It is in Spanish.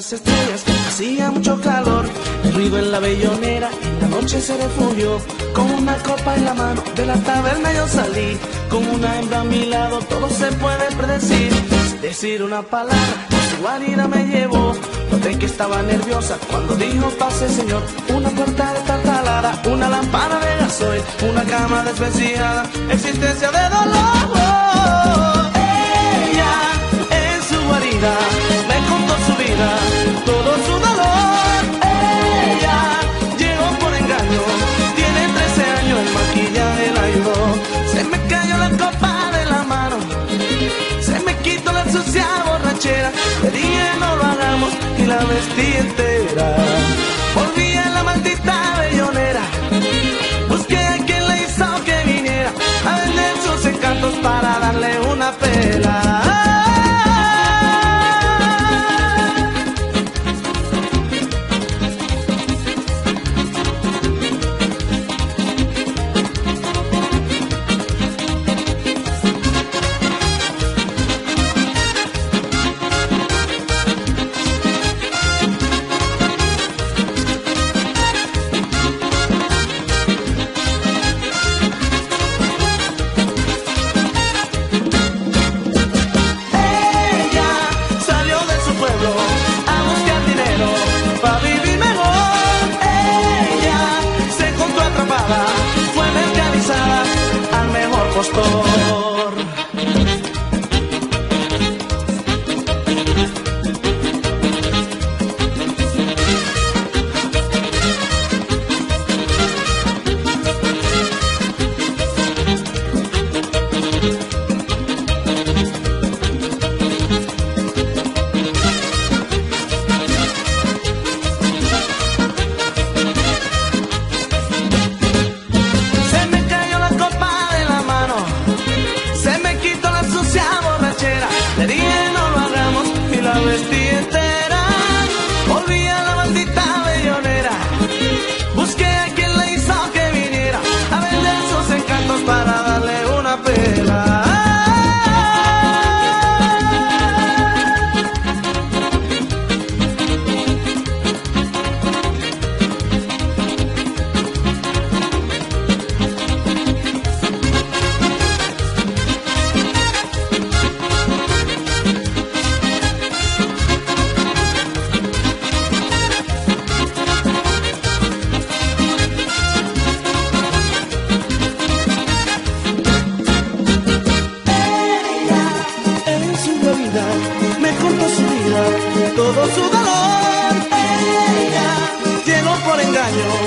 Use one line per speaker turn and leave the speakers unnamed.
las estrellas, hacía mucho calor, el ruido en la bellonera, en la noche se refugió. Con una copa en la mano, de la taberna yo salí, con una hembra a mi lado, todo se puede predecir. Sin decir una palabra, a su guarida me llevó. Noté que estaba nerviosa cuando dijo pase señor. Una puerta destartalada, una lámpara de gasoil, una cama desvencijada, existencia de dolor. Ella en su guarida me contó su vida, todo su dolor. Ella llegó por engaño, tiene 13 años, el maquillaje la ayudó. Se me cayó la copa de la mano, se me quitó la sucia borrachera. Le dije no lo hagamos y la vestí entera. Volví en la maldita bellonera, busqué a quien le hizo que viniera a vender sus encantos para darle una pela. Fue mercanizada al mejor postor. Le dije no lo hagamos y la vestí entera. Volví a la maldita bellonera, busqué a quien le hizo que viniera a vender sus encantos para darle una pela. Me contó su vida, todo su dolor. Ella llegó por engaño,